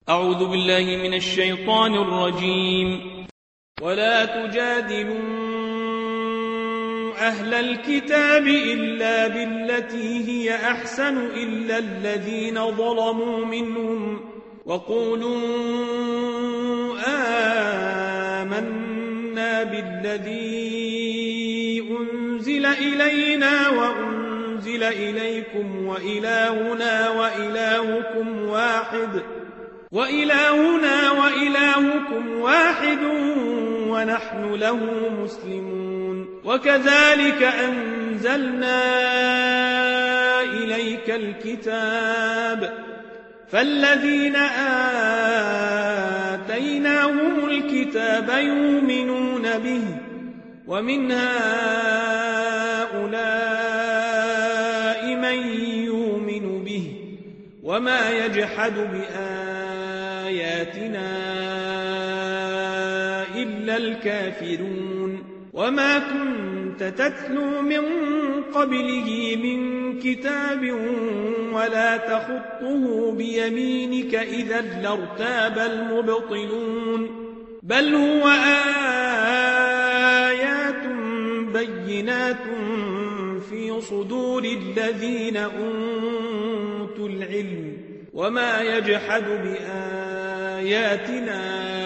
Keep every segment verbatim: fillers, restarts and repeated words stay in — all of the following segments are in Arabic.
أعوذ بالله من الشيطان الرجيم. ولا تجادلوا أهل الكتاب إلا بالتي هي أحسن إلا الذين ظلموا منهم وقولوا آمنا بالذي أنزل إلينا وأنزل إليكم وإلهنا وإلهكم واحد وإلهنا وإلهكم واحد ونحن له مسلمون. وكذلك أنزلنا إليك الكتاب فالذين آتيناهم الكتاب يؤمنون به ومن هؤلاء من يؤمن به وما يجحد بآياتنا إلا الكافرون. وما كنت تتلو من قبله من كتاب ولا تخطه بيمينك إذا لارتاب المبطلون بل هو آيات بينات في صدور الذين أوتوا العلم وما يجحد بآياتنا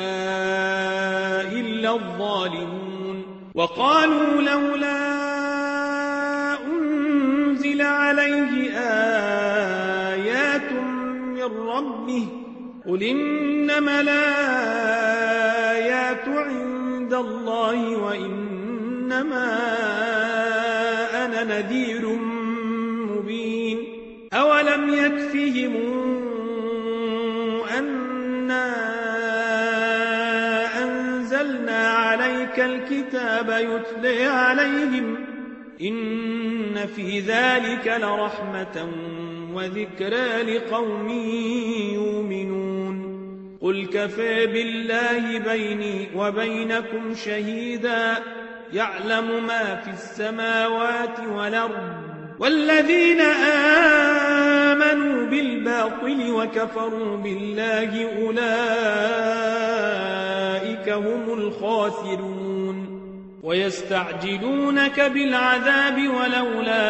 إلا الظالمون. وقالوا لولا أنزل عليه آيات من ربه قل إنما الآيات عند الله وإنما أنا نذير مبين. أولم يكفهم أنا أنزلنا عليك الكتاب يتلى عليهم إن في ذلك لرحمة وذكرى لقوم يؤمنون. قل كفى بالله بيني وبينكم شهيدا يعلم ما في السماوات والأرض والذين آمنوا بالباطل وكفروا بالله أولئك هم الخاسرون. ويستعجلونك بالعذاب ولولا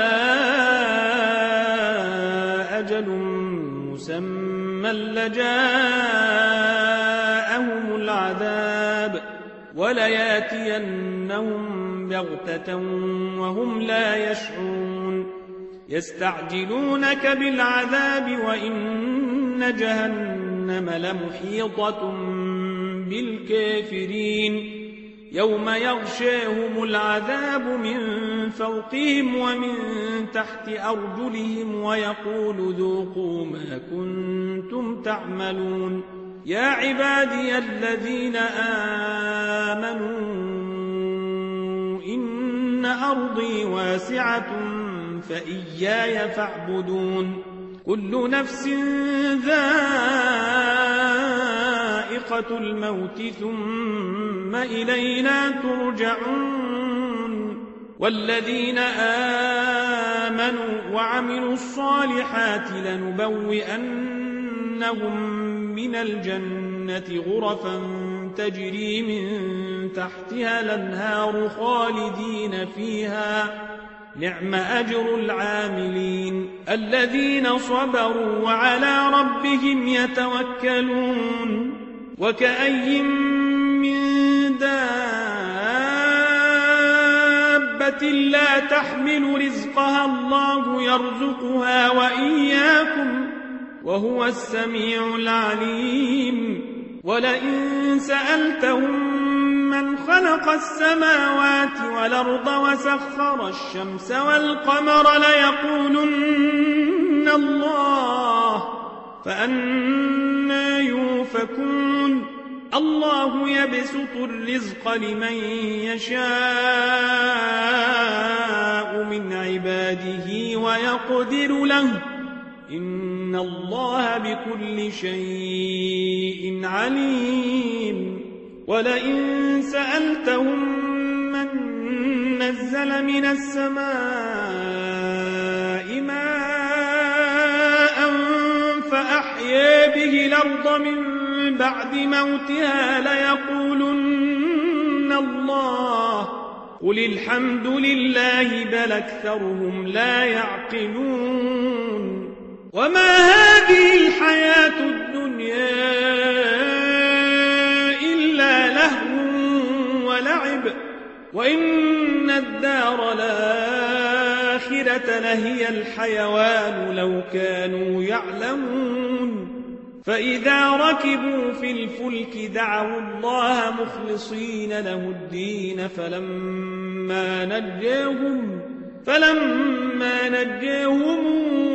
أجل مسمى لجاءهم العذاب ولياتينهم بغتة وهم لا يشعرون. يستعجلونك بالعذاب وإن جهنم لمحيطة بالكافرين يوم يغشاهم العذاب من فوقهم ومن تحت أرجلهم ويقول ذوقوا ما كنتم تعملون. يا عبادي الذين آمنوا إن أرضي واسعة فإياي فاعبدون. كل نفس ذائقة الموت ثم إلينا ترجعون. والذين آمنوا وعملوا الصالحات لنبوئنهم من الجنة غرفا تجري من تحتها الأنهار خالدين فيها نعم أجر العاملين. الذين صبروا وعلى ربهم يتوكلون. وكأي من دابة لا تحمل رزقها الله يرزقها وإياكم وهو السميع العليم. ولئن سألتهم من خلق السماوات والأرض وسخر الشمس والقمر ليقولن الله فأنى يؤفكون. الله يبسط الرزق لمن يشاء من عباده ويقدر له إن الله بكل شيء عليم. ولئن سألتهم من نزل من السماء ماء فأحيا به الأرض من بعد موتها ليقولن الله قل الحمد لله بل أكثرهم لا يعقلون وما هذه الحياة الدنيا إلا لهو ولعب وإن الدار الآخرة لهي الحيوان لو كانوا يعلمون فإذا ركبوا في الفلك دعوا الله مخلصين له الدين فلما نجاهم فلما نجاهم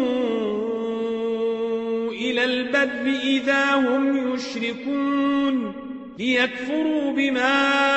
إلى البر إذا هم يشركون ليكفروا بما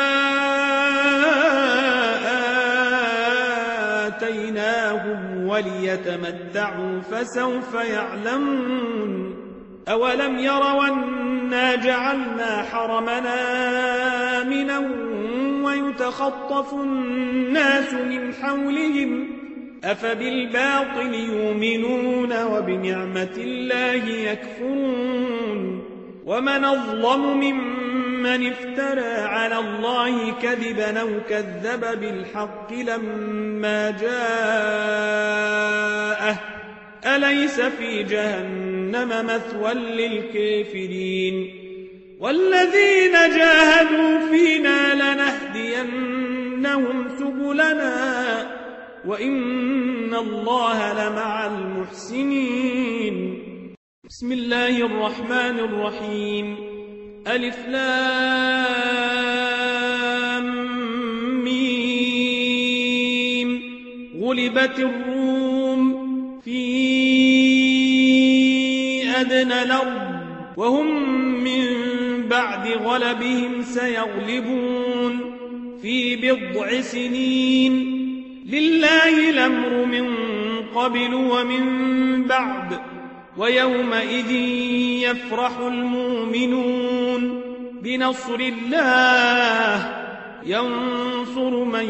آتيناهم وليتمتعوا فسوف يعلمون أولم يروا أنا جعلنا حرمنا آمنا ويتخطف الناس من حولهم أفبالباطل يؤمنون وبنعمة الله يكفرون ومن أظلم ممن افترى على الله كذبا أو كذب بالحق لما جاءه أليس في جهنم مثوى للكافرين والذين جاهدوا فينا لنهدينهم سبلنا وإن الله لمع المحسنين بسم الله الرحمن الرحيم ألف لام ميم غلبت الروم في أدنى الأرض وهم من بعد غلبهم سيغلبون في بضع سنين لله الأمر من قبل ومن بعد ويومئذ يفرح المؤمنون بنصر الله ينصر من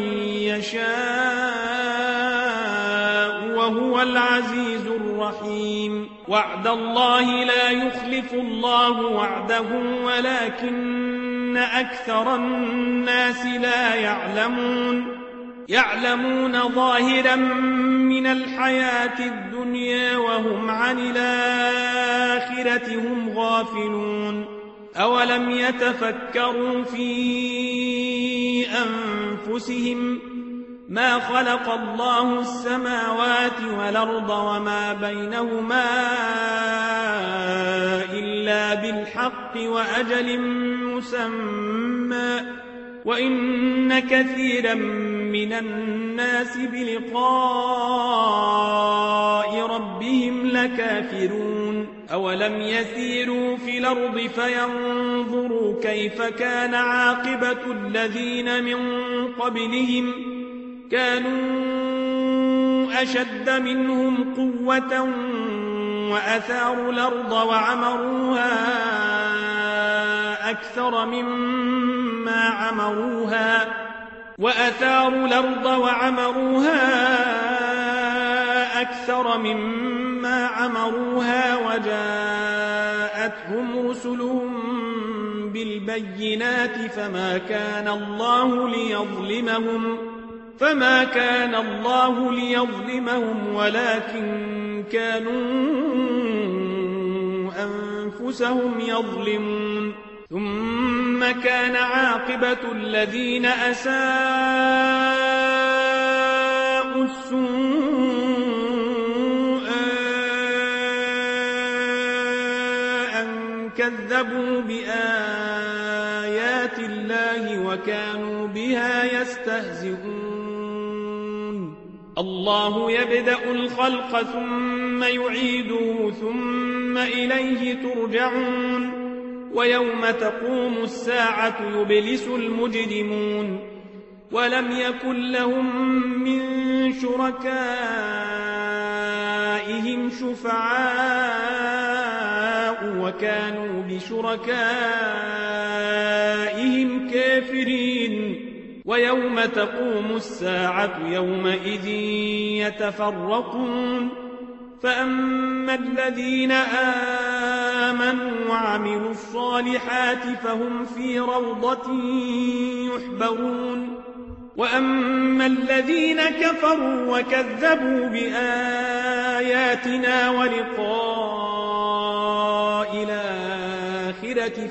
يشاء وهو العزيز الرحيم وعد الله لا يخلف الله وعده ولكن أكثر الناس لا يعلمون يعلمون ظاهرا من الحياة الدنيا وهم عن الآخرة هم غافلون أولم يتفكروا في أنفسهم ما خلق الله السماوات والأرض وما بينهما إلا بالحق وأجل مسمى وإن كثيرا من الناس بلقاء ربهم لكافرون أولم يسيروا في الأرض فينظروا كيف كان عاقبة الذين من قبلهم كانوا أشد منهم قوة وأثاروا الأرض وعمروها أكثر مما عمروها وأثاروا الأرض وعمروها أكثر مما عمروها وجاءتهم رسلهم بالبينات فما كان الله ليظلمهم فما كان الله ليظلمهم ولكن كانوا أنفسهم يظلمون ثم كان عاقبة الذين أساءوا السوء أن كذبوا بآيات الله وكانوا بها يستهزئون الله يبدأ الخلق ثم يعيده ثم إليه ترجعون ويوم تقوم الساعة يبلس المجرمون ولم يكن لهم من شركائهم شفعاء وكانوا بشركائهم كافرين ويوم تقوم الساعة يومئذ يتفرقون فأما الذين آمنوا وعملوا الصالحات فهم في روضة يحبرون وأما الذين كفروا وكذبوا بآياتنا ولقاء الآخرة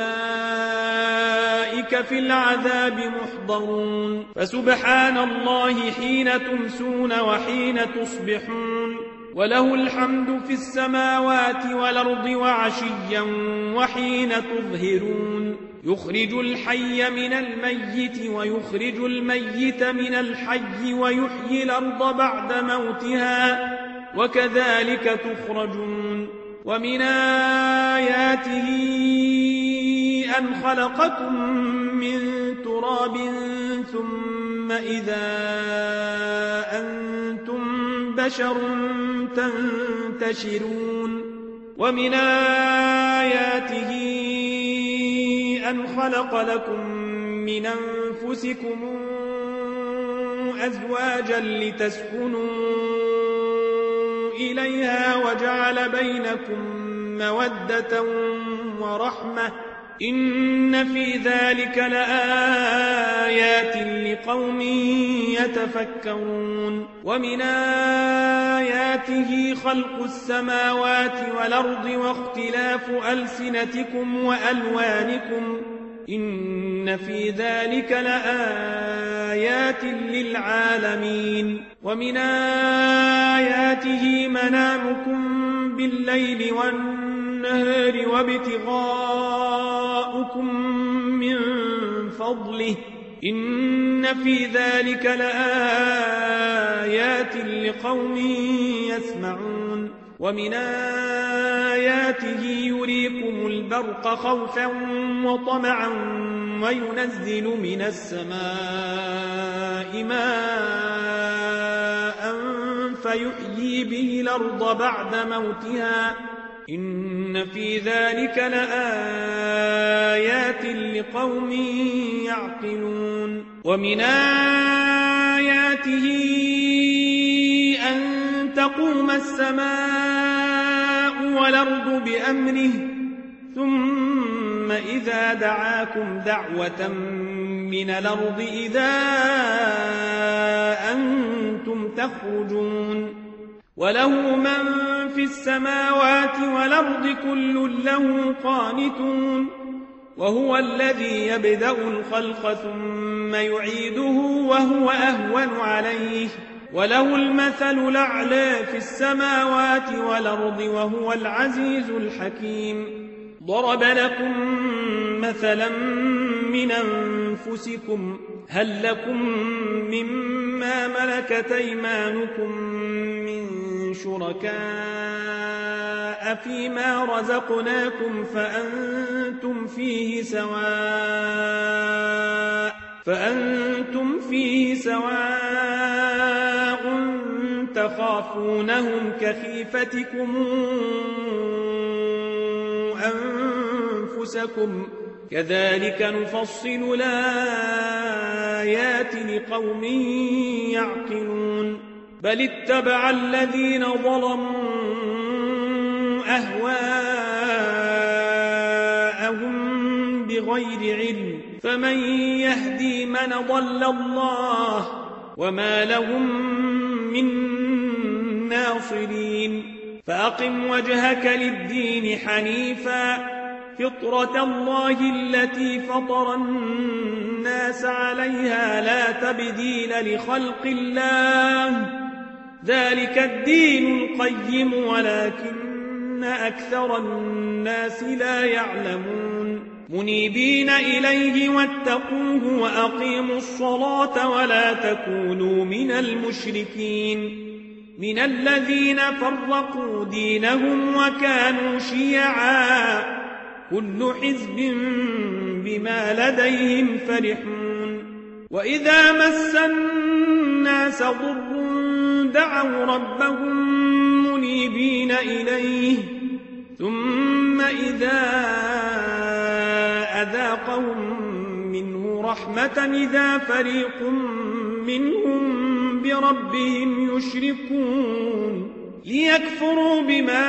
فأولئك في العذاب محضرون فسبحان الله حين تمسون وحين تصبحون وله الحمد في السماوات والأرض وعشيا وحين تظهرون يخرج الحي من الميت ويخرج الميت من الحي ويحيي الأرض بعد موتها وكذلك تخرجون ومن آياته أن خلقكم من تراب ثم إذا أنتم بشر تنتشرون ومن آياته أن خلق لكم من أنفسكم أزواجا لتسكنوا إليها وجعل بينكم مودة ورحمة إن في ذلك لآيات لقوم يتفكرون ومن آياته خلق السماوات والأرض واختلاف ألسنتكم وألوانكم إن في ذلك لآيات للعالمين ومن آياته منامكم بالليل والنهار وابتغاؤكم من فضله إن في ذلك لآيات لقوم يسمعون ومن آياته يريكم البرق خوفا وطمعا وينزل من السماء ماء فيحيي به الأرض بعد موتها إن في ذلك لآيات لقوم يعقلون ومن آياته أن تقوم السماء والأرض بأمره ثم إذا دعاكم دعوة من الأرض إذا أنتم تخرجون وله من في السماوات والأرض كل له قانتون وهو الذي يبدأ الخلق ثم يعيده وهو أهون عليه وله المثل الأعلى في السماوات والأرض وهو العزيز الحكيم ضرب لكم مثلا من أنفسكم هل لكم مما ملكت أيمانكم من شركاء فيما رزقناكم فأنتم فيه سواء فأنتم فيه سواء تخافونهم كخيفتكم أنفسكم كذلك نفصل الآيات لقوم يعقلون بل اتبع الذين ظلموا أهواءهم بغير علم فمن يهدي من ضل الله وما لهم من ناصرين فأقم وجهك للدين حنيفا فطرة الله التي فطر الناس عليها لا تبديل لخلق الله ذلك الدين القيم ولكن أكثر الناس لا يعلمون منيبين إليه واتقوه وأقيموا الصلاة ولا تكونوا من المشركين من الذين فرقوا دينهم وكانوا شيعا كل حزب بما لديهم فرحون وإذا مس الناس ضر دعوا ربهم منيبين إليه ثم إذا أذاقهم منه رحمة إذا فريق منهم بربهم يشركون ليكفروا بما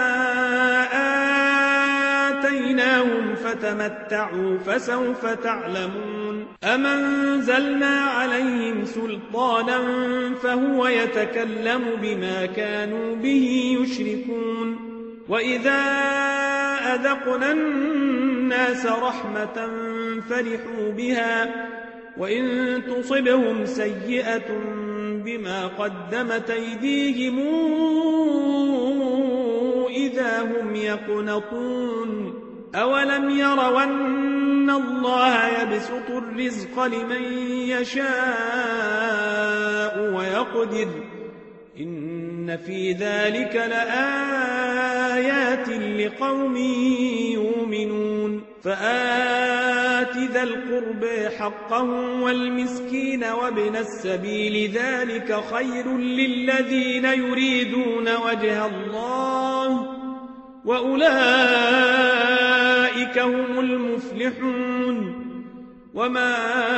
آتيناهم فتمتعوا فسوف تعلمون أم أنزلنا عليهم سلطانا فهو يتكلم بما كانوا به يشركون وإذا أذقنا الناس رحمة فرحوا بها وإن تصبهم سيئة بما قدمت أيديهم إذا هم يقنطون أولم يروا أن الله يبسط الرزق لمن يشاء ويقدر إن في ذلك لآيات لقوم يؤمنون فآت ذا القرب حقه والمسكين وابن السبيل ذلك خير للذين يريدون وجه الله وأولئك هم المفلحون وما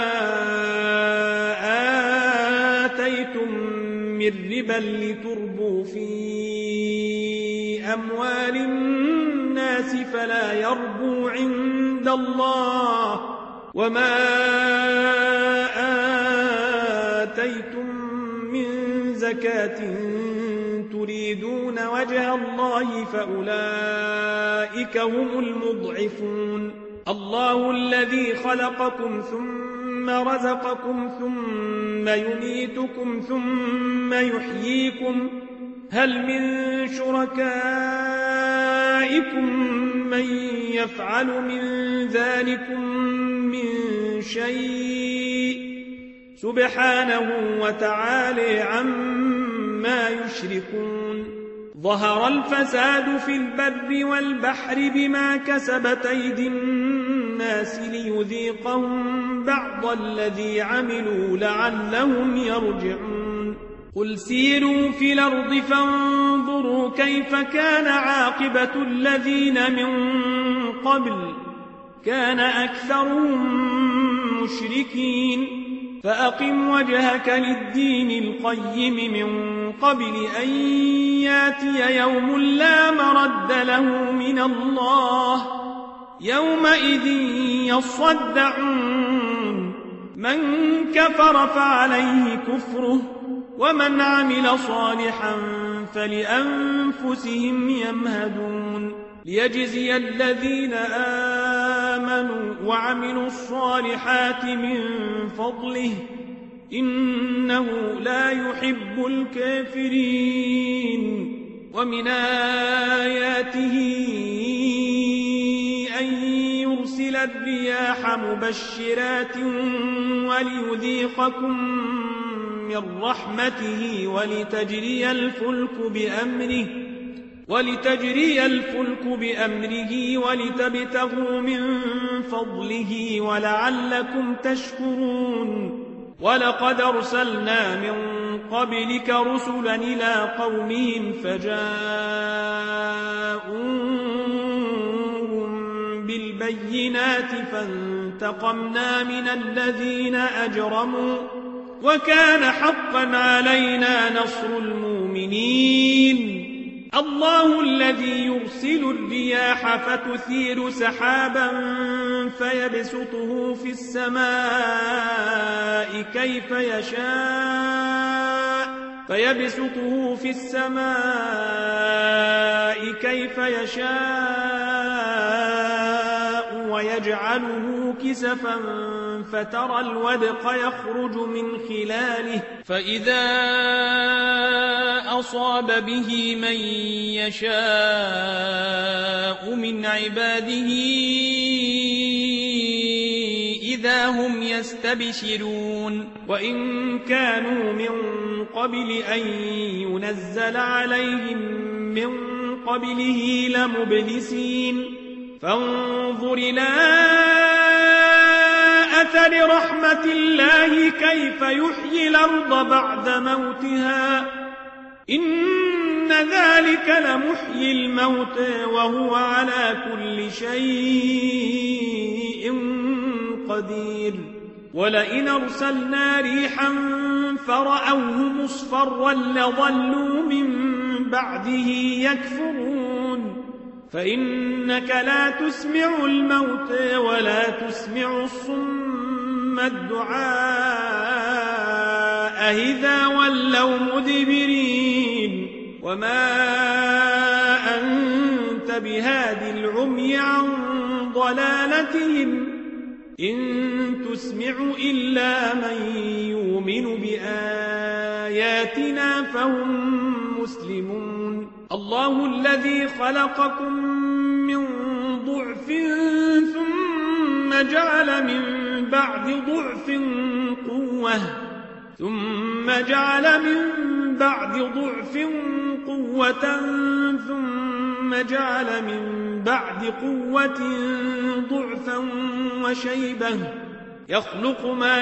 آتيتم من ربا لتربوا في أموال الناس فلا يربو عند الله وما آتيتم من زكاة تريدون وجه الله فأولئك هم المضعفون الله الذي خلقكم ثم رزقكم ثم يميتكم ثم يحييكم هل من شركائكم من يفعل من ذلكم من شيء سبحانه وتعالى عما يشركون ظهر الفساد في البر والبحر بما كسبت أيدي الناس ليذيقهم بعض الذي عملوا لعلهم يرجعون قل سيروا في الأرض فانظروا كيف كان عاقبة الذين من قبل كان أكثرهم مشركين فأقم وجهك للدين القيم من قبل أن ياتي يوم لا مرد له من الله يومئذ يصدعون من كفر فعليه كفره ومن عمل صالحا فلأنفسهم يمهدون ليجزي الذين آمنوا وعملوا الصالحات من فضله إنه لا يحب الكافرين ومن آياته أن يرسل الرياح مبشرات وليذيقكم من رحمته ولتجري الفلك بأمره ولتجري الفلك بأمره ولتبتغوا من فضله ولعلكم تشكرون ولقد أرسلنا من قبلك رسلا إلى قومهم فجاءوهم بالبينات فانتقمنا من الذين أجرموا وكان حقا علينا نصر المؤمنين الله الذي يرسل الرياح فتثير سحابا فيبسطه في السماء كيف يشاء فيبسطه في السماء كيف يشاء ويجعله كسفا فترى الودق يخرج من خلاله فإذا أصاب به من يشاء من عباده إذا هم يستبشرون وإن كانوا من قبل أن ينزل عليهم من قبله لمبلسين فانظر إلى أثر رحمة الله كيف يحيي الأرض بعد موتها إن ذلك لمحيي الموت وهو على كل شيء قدير ولئن أرسلنا ريحا فرأوه مصفرا لظلوا من بعده يكفرون فإنك لا تسمع الموتى ولا تسمع الصم الدعاء إذا ولوا مدبرين وما أنت بهاد العمي عن ضلالتهم إن تسمع إلا من يؤمن بآياتنا فهم مسلمون الله الذي خلقكم من ضعف ثم جعل من بعد ضعف قوة ثم جعل من بعد ضعف قوة ثم جعل من بعد قوة ضعفا وشيبة يخلق ما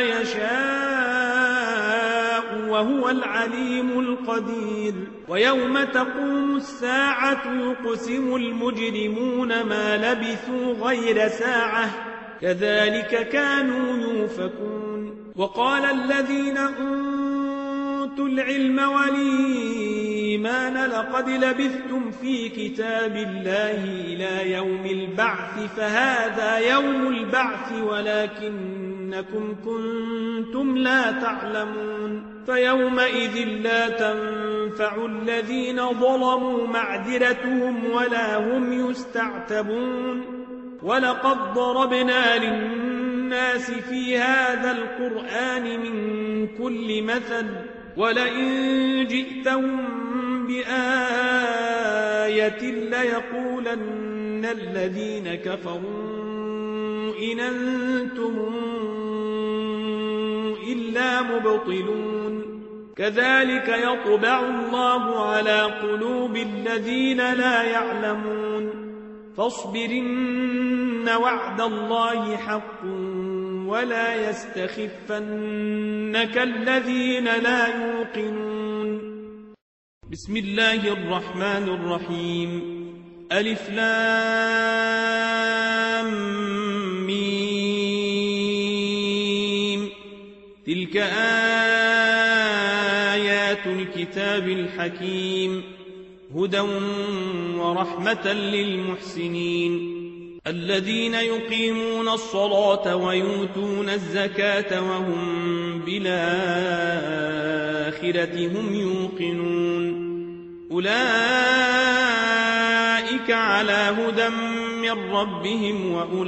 يشاء وهو العليم القدير ويوم تقوم الساعة يقسم المجرمون ما لبثوا غير ساعة كذلك كانوا يؤفكون وقال الذين أوتوا العلم والإيمان لقد لبثتم في كتاب الله إلى يوم البعث فهذا يوم البعث ولكنكم كنتم لا تعلمون فيومئذ لا تنفع الذين ظلموا معذرتهم ولا هم يستعتبون ولقد ضربنا للناس في هذا القرآن من كل مثل ولئن جئتهم بآية ليقولن الذين كفروا إن أنتم إلا مبطلون كذلك يطبع الله على قلوب الذين لا يعلمون فاصبرن وعد الله حق ولا يستخفنك الذين لا يوقنون بسم الله الرحمن الرحيم ألف لام ميم تلك آيات الكتاب الحكيم هدى ورحمة للمحسنين الذين يقيمون الصلاة ويؤتون الزكاة وهم بالآخرة هم يوقنون أولئك على هدى من ربهم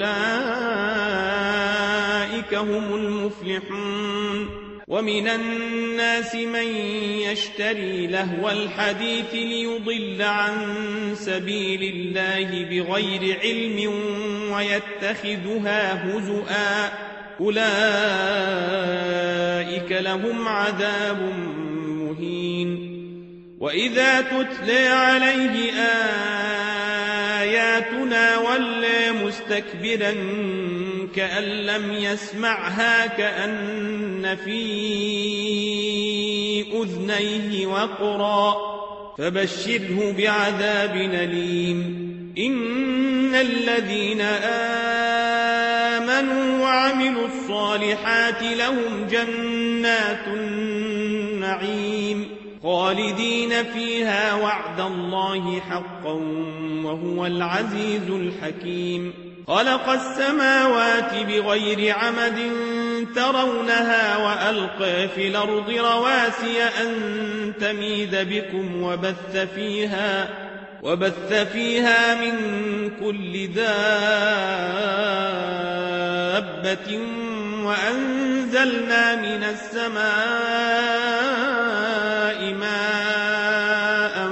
وأولئك هم المفلحون ومن الناس من يشتري لهو الحديث ليضل عن سبيل الله بغير علم ويتخذها هزؤا أولئك لهم عذاب مهين وإذا تتلى عليه آياتنا ولى مستكبرا كأن لم يسمعها كأن في أذنيه وقرا فبشره بعذاب أليم إن الذين آمنوا وعملوا الصالحات لهم جنات النعيم خالدين فيها وعد الله حقا وهو العزيز الحكيم خلق السماوات بغير عمد ترونها وألقى في الأرض رواسي أن تميد بكم وبث فيها وبث فيها من كل دابة وأنزلنا من السماء ماء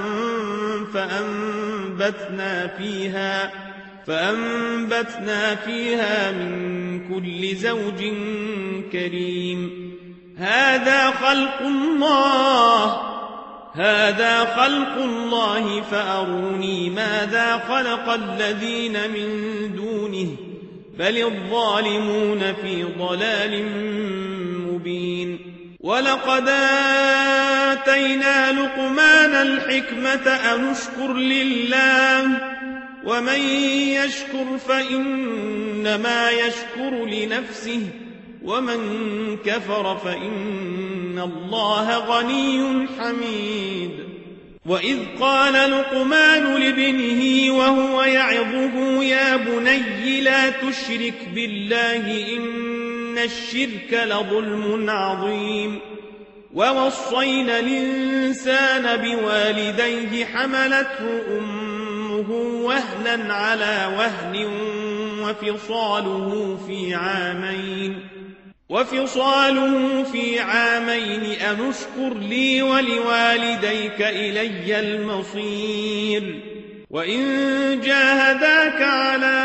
فأنبتنا فيها فأنبتنا فيها من كل زوج كريم هذا خلق الله هذا خلق الله فأروني ماذا خلق الذين من دونه بل الظالمون في ضلال مبين ولقد آتينا لقمان الحكمة أن اشكر لله ومن يشكر فإنما يشكر لنفسه ومن كفر فإن الله غني حميد وإذ قال لقمان لابنه وهو يعظه يا بني لا تشرك بالله إن الشرك لظلم عظيم ووصينا الإنسان بوالديه حملته أمه وهنا على وهن وفصاله في عامين وفصاله في عامين أن اشكر لي ولوالديك إلي المصير وإن جاهداك على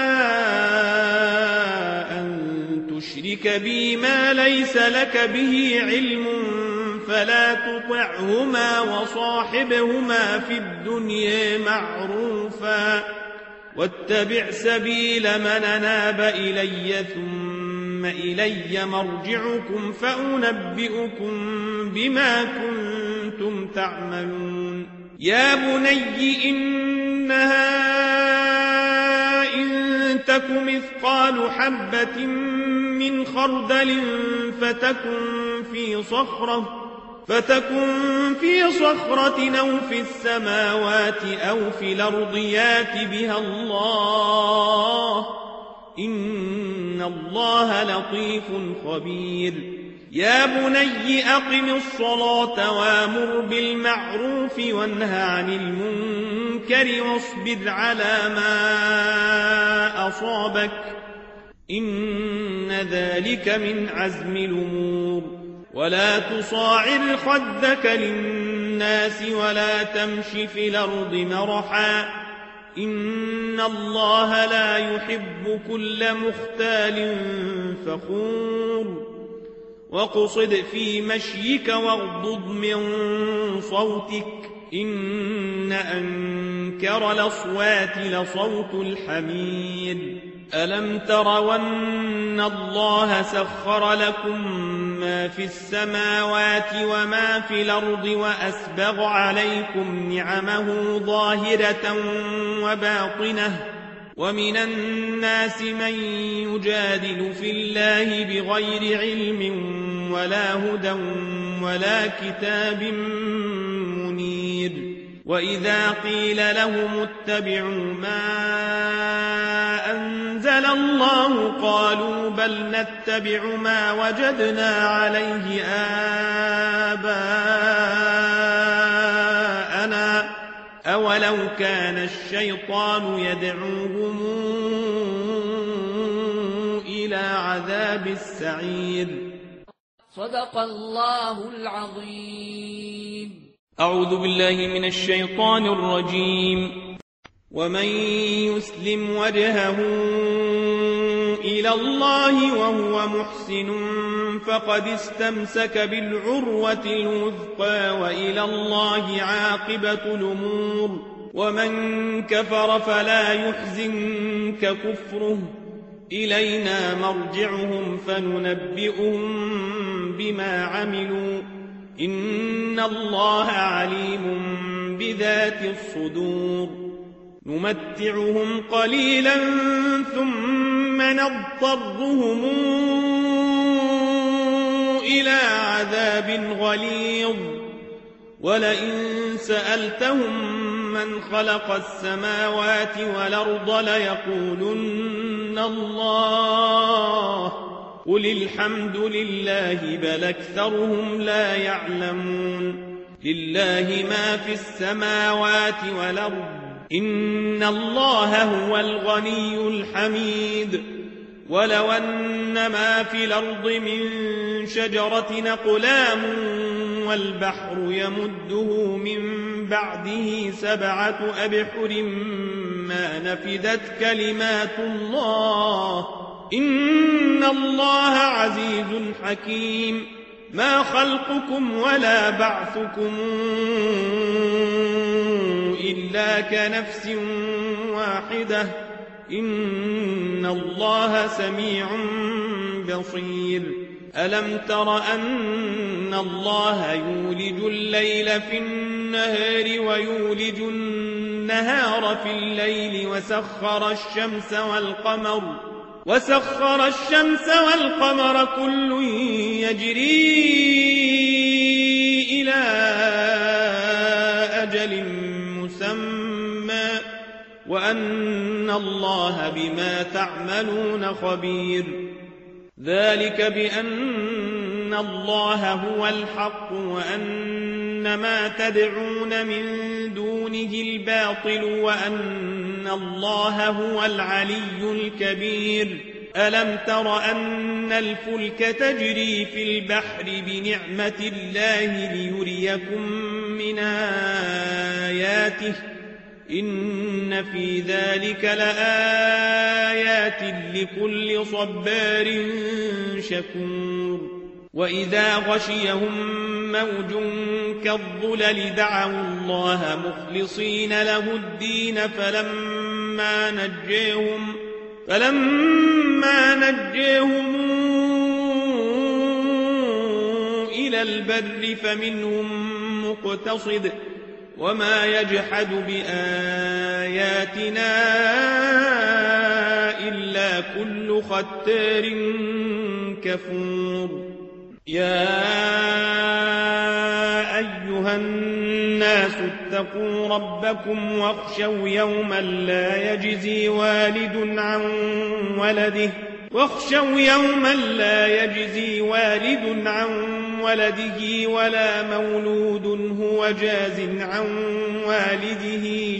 أن تشرك بي ما ليس لك به علم فلا تطعهما وصاحبهما في الدنيا معروفا واتبع سبيل من أناب إلي ثم إلي مرجعكم فأنبئكم بما كنتم تعملون يا بني إنها إن تك مثقال حبة من خردل فتكن في صخرة فتكن في صخرة أو في السماوات أو في الأرض يات بها الله إن الله لطيف خبير يا بني أقم الصلاة وامر بالمعروف وانهى عن المنكر واصبر على ما أصابك إن ذلك من عزم الأمور ولا تصاعر خدك للناس ولا تمش في الأرض مرحا إن الله لا يحب كل مختال فخور واقصد في مشيك واغضض من صوتك إن أنكر الأصوات لصوت الحمير ألم تروا أن الله سخر لكم ما في السماوات وما في الأرض وأسبغ عليكم نعمه ظاهرة وباطنة ومن الناس من يجادل في الله بغير علم ولا هدى ولا كتاب منير وإذا قيل لهم اتبعوا ما أنزل الله قالوا بل نتبع ما وجدنا عليه آباءنا أولو كان الشيطان يدعوهم إلى عذاب السعير صدق الله العظيم. أعوذ بالله من الشيطان الرجيم. ومن يسلم وجهه إلى الله وهو محسن فقد استمسك بالعروة الوثقى وإلى الله عاقبة الأمور ومن كفر فلا يحزنك كفره إلينا مرجعهم فننبئهم بما عملوا إن الله عليم بذات الصدور نمتعهم قليلا ثم نضطرهم إلى عذاب غليظ ولئن سألتهم من خلق السماوات والأرض ليقولن الله قل الحمد لله بل أكثرهم لا يعلمون لله ما في السماوات والأرض إن الله هو الغني الحميد ولو أن ما في الأرض من شجرة أقلام والبحر يمده من بعده سبعة أبحر ما نفدت كلمات الله إن الله عزيز حكيم ما خلقكم ولا بعثكم إلا كنفس واحدة إن الله سميع بصير ألم تر أن الله يولج الليل في النهار ويولج النهار في الليل وسخر الشمس والقمر وسخر الشمس والقمر كل يجري إلى أجل أجل مسمى وأن الله بما تعملون خبير. ذلك بأن الله هو الحق وأن ما تدعون من دونه الباطل وأن الله هو العلي الكبير. ألم تر أن الفلك تجري في البحر بنعمة الله ليريكم من آياته إن في ذلك لآيات لكل صبار شكور. وإذا غشيهم موج كالظلل دعوا الله مخلصين له الدين فلما نجيهم فلما نجيهم إلى البر فمنهم مقتصد وما يجحد بآياتنا إلا كل ختار كفور. يا أيها الناس اتقوا ربكم واخشوا يوما لا يجزي والد عن ولده واخشوا يوما لا يجزي والد عن ولده ولا مولود هو جاز عن والده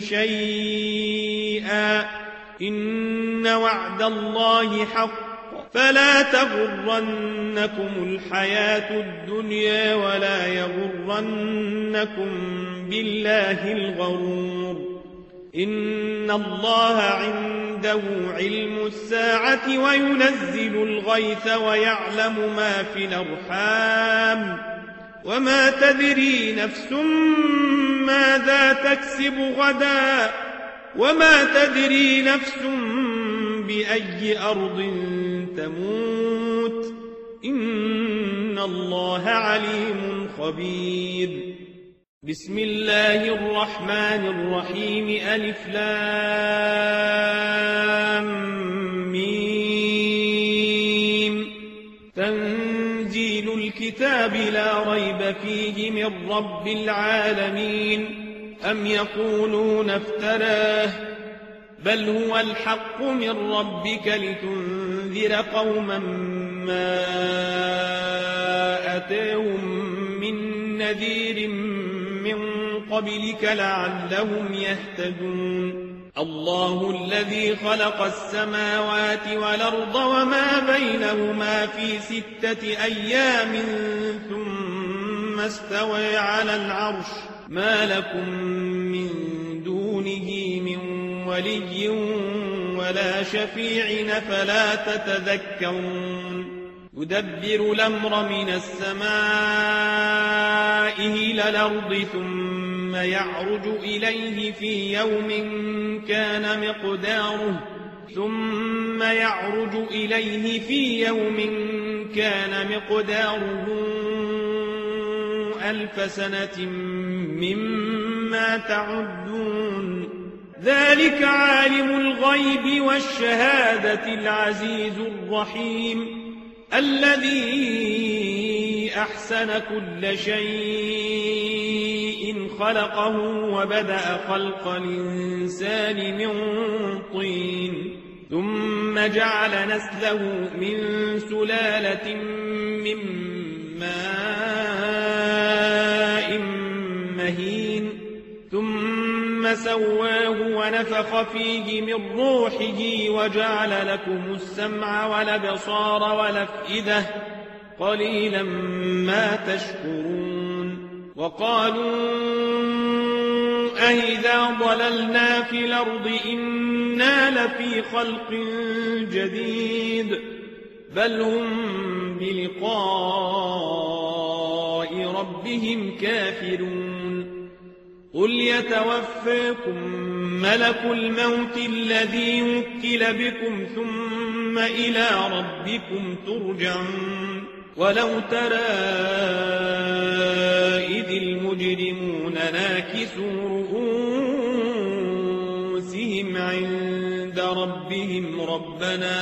شيئا إن وعد الله حق فلا تغرنكم الحياة الدنيا ولا يغرنكم بالله الغرور. إن الله عنده علم الساعة وينزل الغيث ويعلم ما في الأرحام وما تدري نفس ماذا تكسب غدا وما تدري نفس بأي أرض تموت إن الله عليم خبير. بسم الله الرحمن الرحيم. ألف لام ميم. تنزيل الكتاب لا ريب فيه من رب العالمين. أم يقولون افتراه بل هو الحق من ربك لتنذر قوما ما أتاهم من نذير من قبلك لعلهم يهتدون. الله الذي خلق السماوات والأرض وما بينهما في ستة أيام ثم استوى على العرش ما لكم من دونه من ولي ولا شفيع فلا تتذكرون. يدبر الأمر من السماء إلى الأرض ثم يعرج إليه في يوم كان مقداره ثم يعرج إليه في يوم كان مقداره ألف سنة مما تعدون. ذلك عالم الغيب والشهادة العزيز الرحيم الذي أحسن كل شيء خلقه وبدأ خلق الإنسان من طين ثم جعل نسله من سلالة من ماء مهين ثم سواه ونفخ فيه من روحه وجعل لكم السمع والأبصار والأفئدة قليلا ما تشكرون. وقالوا أئذا ضللنا في الأرض إنا لفي خلق جديد بل هم بلقاء ربهم كافرون. قل يتوفاكم ملك الموت الذي وكل بكم ثم إلى ربكم ترجعون. ولو ترى إذ المجرمون ناكسوا رؤوسهم عند ربهم ربنا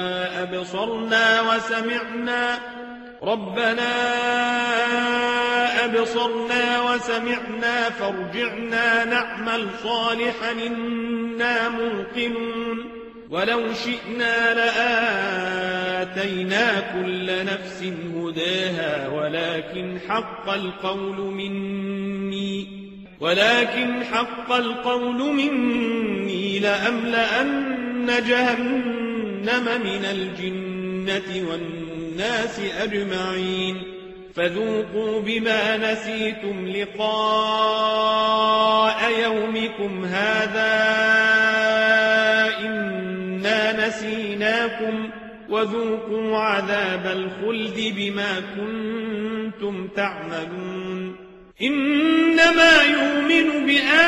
أبصرنا وسمعنا ربنا أبصرنا وسمعنا فارجعنا نعمل صالحا إنا موقنون ولو شئنا لآتينا كل نفس هداها ولكن حق القول مني ولكن حق القول مني لأملأن جهنم من الجنة والناس أجمعين فذوقوا بما نسيتم لقاء يومكم هذا إنا نسيناكم وذوقوا عذاب الخلد بما كنتم تعملون إنما يؤمن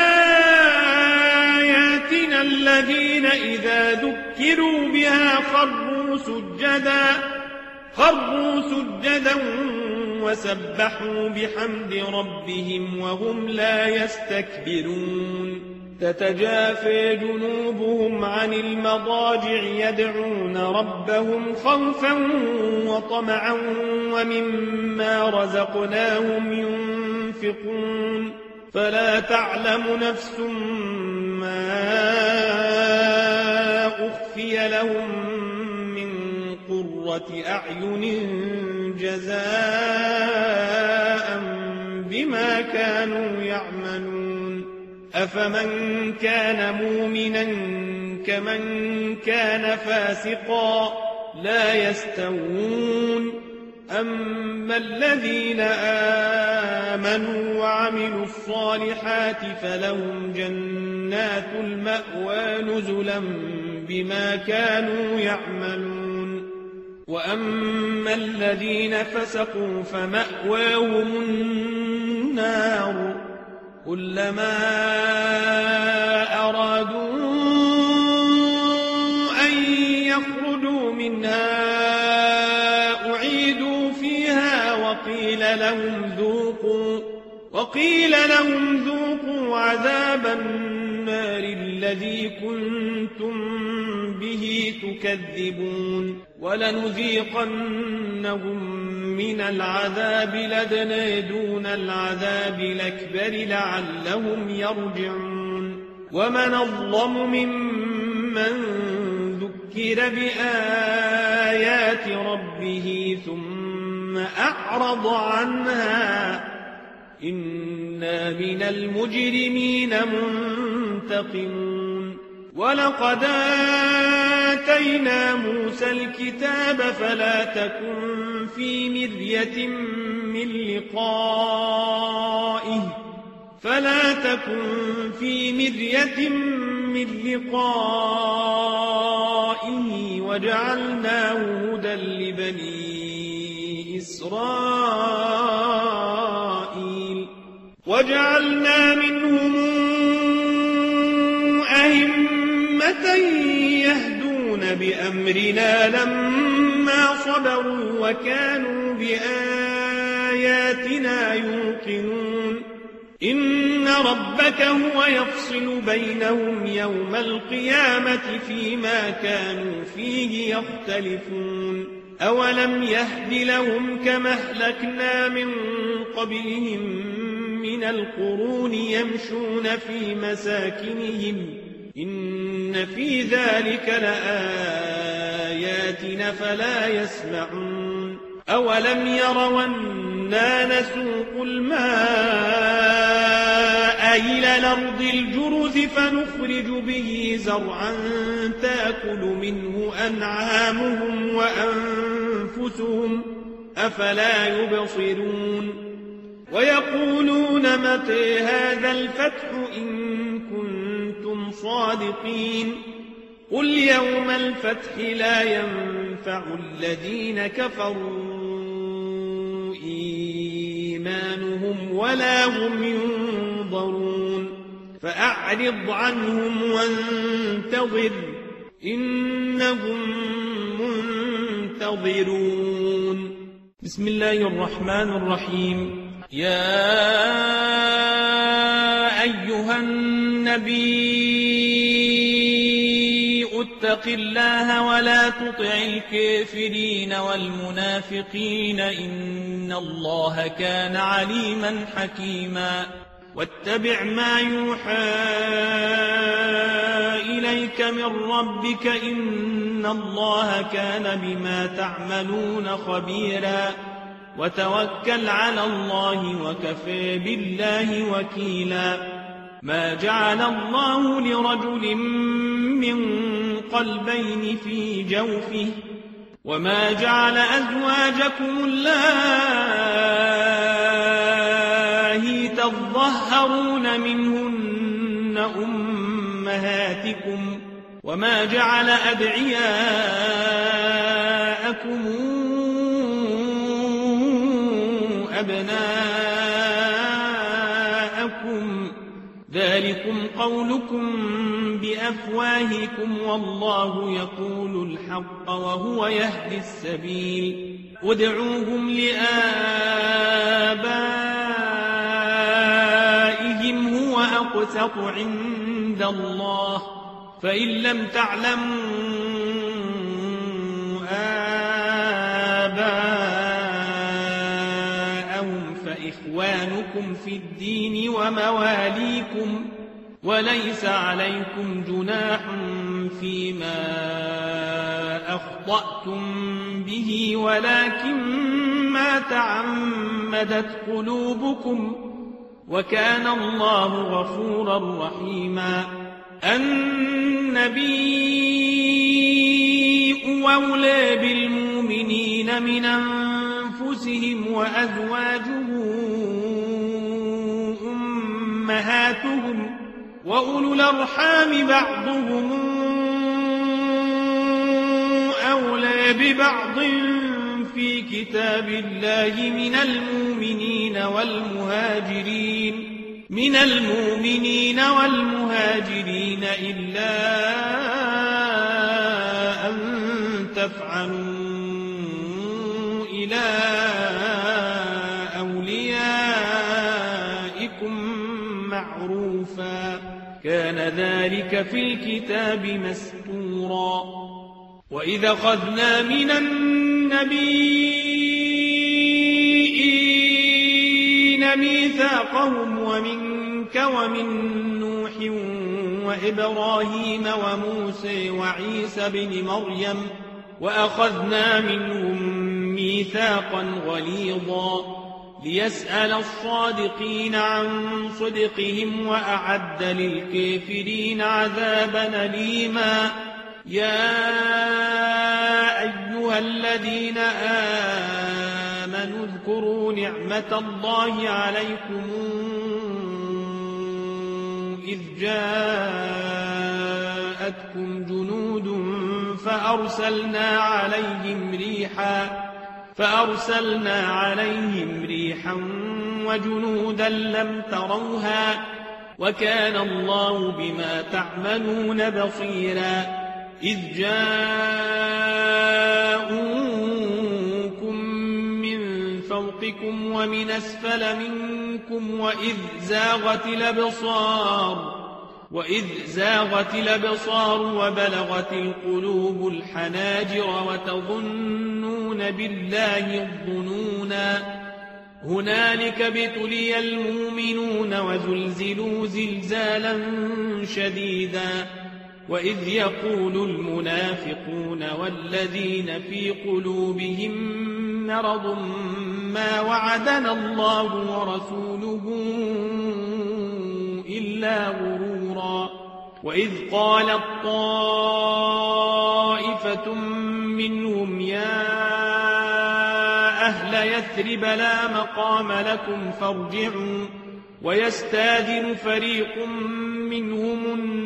بآياتنا الذين إذا ذكروا بها خروا سجدا خروا سجدا وسبحوا بحمد ربهم وهم لا يستكبرون تتجافى جنوبهم عن المضاجع يدعون ربهم خوفا وطمعا ومما رزقناهم ينفقون فلا تعلم نفس ما أخفي لهم من قرة أعين جزاء بما كانوا يعملون أفمن كان مؤمنا كمن كان فاسقا لا يستوون أما الذين آمنوا وعملوا الصالحات فلهم جنات المأوى نزلا بما كانوا يعملون وأما الذين فسقوا فمأواهم النار كلما أرادوا أن يخرجوا منها أعيدوا فيها وقيل لهم ذوقوا وقيل لهم ذوقوا عذاب النار الذي كنتم به تكذبون ولنذيقنهم من العذاب لدنى دون العذاب الأكبر لعلهم يرجعون ومن أظلم ممن ذكر بآيات ربه ثم أعرض عنها إنا من المجرمين منتقمون ولقد آتينا موسى الكتاب فلا تكن في مرية من لقائه فلا تكن في مرية من لقائه وجعلناه هدى لبني إسرائيل وجعلنا منهم أئمة يهدون بأمرنا لما صبروا وكانوا بآياتنا يوقنون إن ربك هو يفصل بينهم يوم القيامة فيما كانوا فيه يختلفون أولم يهد لهم كما أهلكنا من قبلهم من القرون يمشون في مساكنهم إن في ذلك لآيات فلا يسمعون أولم يروا أنا نسوق الماء إلى الأرض الجرز فنخرج به زرعا تأكل منه أنعامهم وأنفسهم أفلا يبصرون ويقولون متى هذا الفتح إن كنتم صادقين قل يوم الفتح لا ينفع الذين كفروا إيمانهم ولا هم ينظرون فأعرض عنهم وانتظر إنهم منتظرون بسم الله الرحمن الرحيم يا أيها النبي اتق الله ولا تطع الكافرين والمنافقين إن الله كان عليما حكيما واتبع ما يوحى إليك من ربك إن الله كان بما تعملون خبيرا وتوكل على الله وكفى بالله وكيلا ما جعل الله لرجل من قلبين في جوفه وما جعل أزواجكم اللائي تظهرون منهن أمهاتكم وما جعل أدعياءكم أبناءكم ذلكم قولكم بأفواهكم والله يقول الحق وهو يهدي السبيل ادعوهم لآبائهم هو أقسط عند الله فإن لم تعلموا آباءهم فإخوانكم في الدين ومواليكم وليس عليكم جناح فيما أخطأتم به ولكن ما تعمدت قلوبكم وكان الله غفورا رحيما النبي أولى بالمؤمنين من أنفسهم وأزواجه أمهاتهم وأولو الأرحام بعضهم أولى ببعض في كتاب الله من المؤمنين والمهاجرين من المؤمنين والمهاجرين إلا أن تفعلوا إلى أوليائكم معروفا كان ذلك في الكتاب مسطورا وإذا أخذنا من النبيين ميثاقهم ومنك ومن نوح وإبراهيم وموسى وعيسى بن مريم وأخذنا منهم ميثاقا غليظا ليسأل الصادقين عن صدقهم وأعد للكافرين عذابا أليما يا أيها الذين آمنوا اذكروا نعمة الله عليكم إذ جاءتكم جنود فأرسلنا عليهم ريحا فأرسلنا عليهم ريحا وجنودا لم تروها وكان الله بما تعملون بصيرا إذ جاءوكم من فوقكم ومن أسفل منكم وإذ زاغت الأبصار وإذ زاغت الأبصار وبلغت القلوب الحناجر وتظنون بالله الظنونا هنالك ابتلي المؤمنون وزلزلوا زلزالا شديدا وإذ يقول المنافقون والذين في قلوبهم مرض ما وعدنا الله ورسوله إلا غرورا وإذ قالت طائفة منهم يا أهل يثرب لا مقام لكم فارجعوا ويستاذن فريق منهم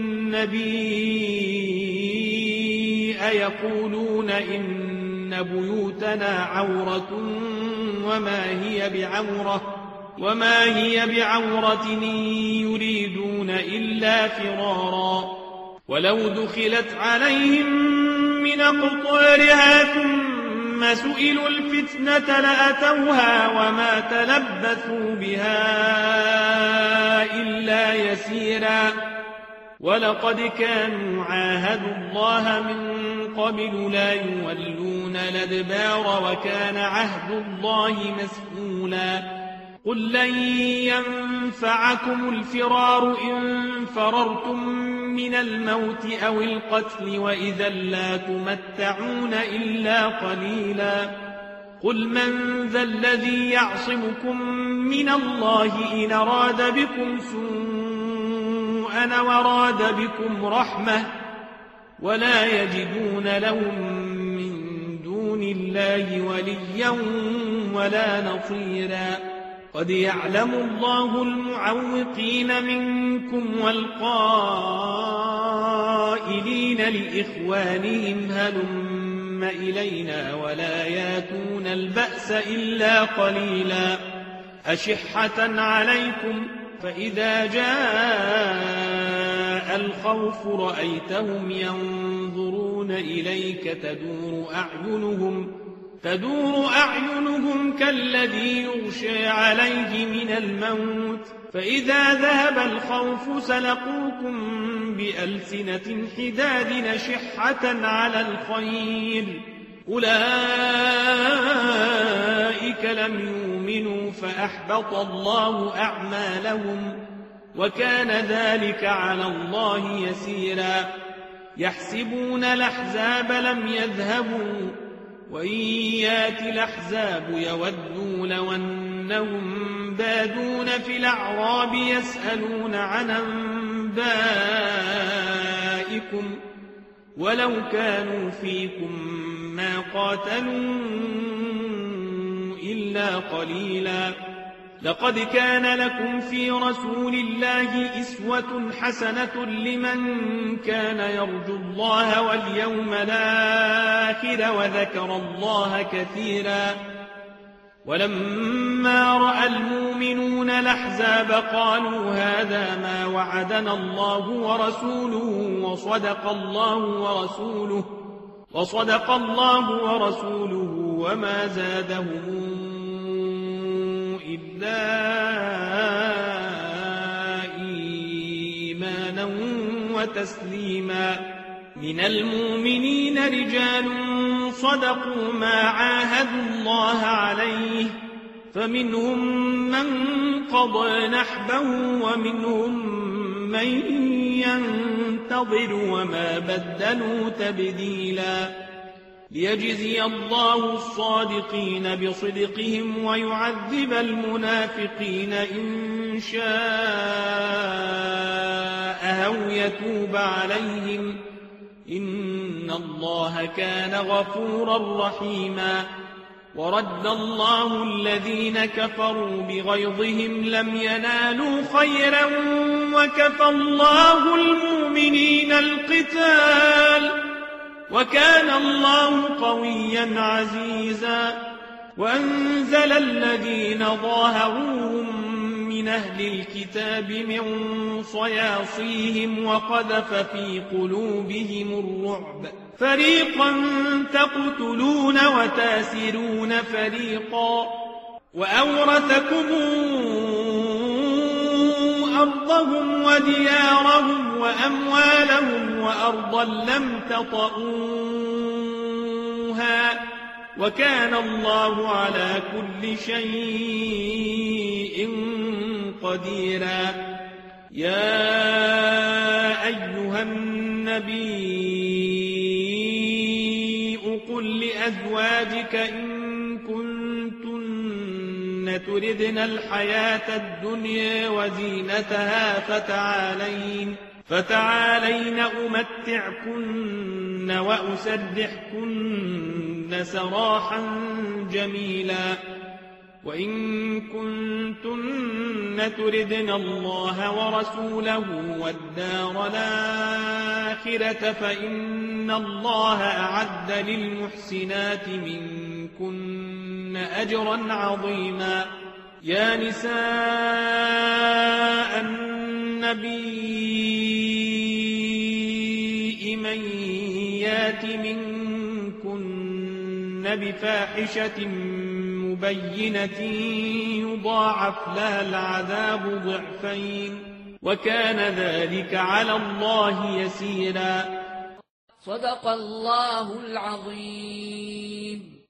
النبي يقولون إن بيوتنا عورة وما هي بعورة وما هي بعورة يريدون إلا فرارا ولو دخلت عليهم من أقطارها ثم سئلوا الفتنة لأتوها وما تلبثوا بها إلا يسيرا ولقد كانوا عاهدوا الله من قبل لا يولون الأدبار وكان عهد الله مسئولا قل لن ينفعكم الفرار إن فررتم من الموت أو القتل وإذا لا تمتعون إلا قليلا قل من ذا الذي يعصمكم من الله إن أراد بكم سوءا وراد بكم رحمة ولا يجدون لهم من دون الله وليا ولا نصيرا قد يعلم الله المعوقين منكم والقائلين لإخوانهم هلم إلينا ولا ياتون البأس إلا قليلا أشحة عليكم فإذا جاء الخوف رأيتهم ينظرون إليك تدور أعينهم تدور أعينهم كالذي يغشى عليه من الموت فإذا ذهب الخوف سلقوكم بألسنة حداد نشحة على الخير أولئك لم يؤمنوا فأحبط الله أعمالهم وكان ذلك على الله يسيرا يحسبون الأحزاب لم يذهبوا وإن يات الأحزاب يودوا لو أنهم بادون في الأعراب يسألون عن أنبائكم ولو كانوا فيكم ما قاتلوا إلا قليلا لقد كان لكم في رسول الله إسوة حسنة لمن كان يرجو الله واليوم الآخر وذكر الله كثيرا ولما رأى المؤمنون الأحزاب قالوا هذا ما وعدنا الله ورسوله وصدق الله ورسوله وصدق الله ورسوله وما زادهم إلا إيمانا وتسليما من المؤمنين رجال صدقوا ما عاهدوا الله عليه فمنهم من قضى نحبه ومنهم من ينتظر وما بدلوا تبديلا ليجزي الله الصادقين بصدقهم ويعذب المنافقين إن شاء أو يتوب عليهم إن الله كان غفورا رحيما ورد الله الذين كفروا بغيظهم لم ينالوا خيرا وكفى الله المؤمنين القتال وكان الله قويا عزيزا وأنزل الذين ظاهروهم من أهل الكتاب من صياصيهم وقذف في قلوبهم الرعب فريقا تقتلون وتاسرون فريقا وأورثكم أرضهم وديارهم وأموالهم وأرضا لم تطئوها وكان الله على كل شيء قديرا يا أيها النبي قل لأزواجك إن كنتن تردن الحياة الدنيا وزينتها فتعالين فتعالين أمتعكن وأسرحكن سراحا جميلا وإن كنتن تردن الله ورسوله والدار الآخرة فإن الله أعد للمحسنات منكن أجرا عظيما يا نساء النبي من يات منكن بفاحشة مبينة يضاعف لها العذاب ضعفين وكان ذلك على الله يسيرا. صدق الله العظيم.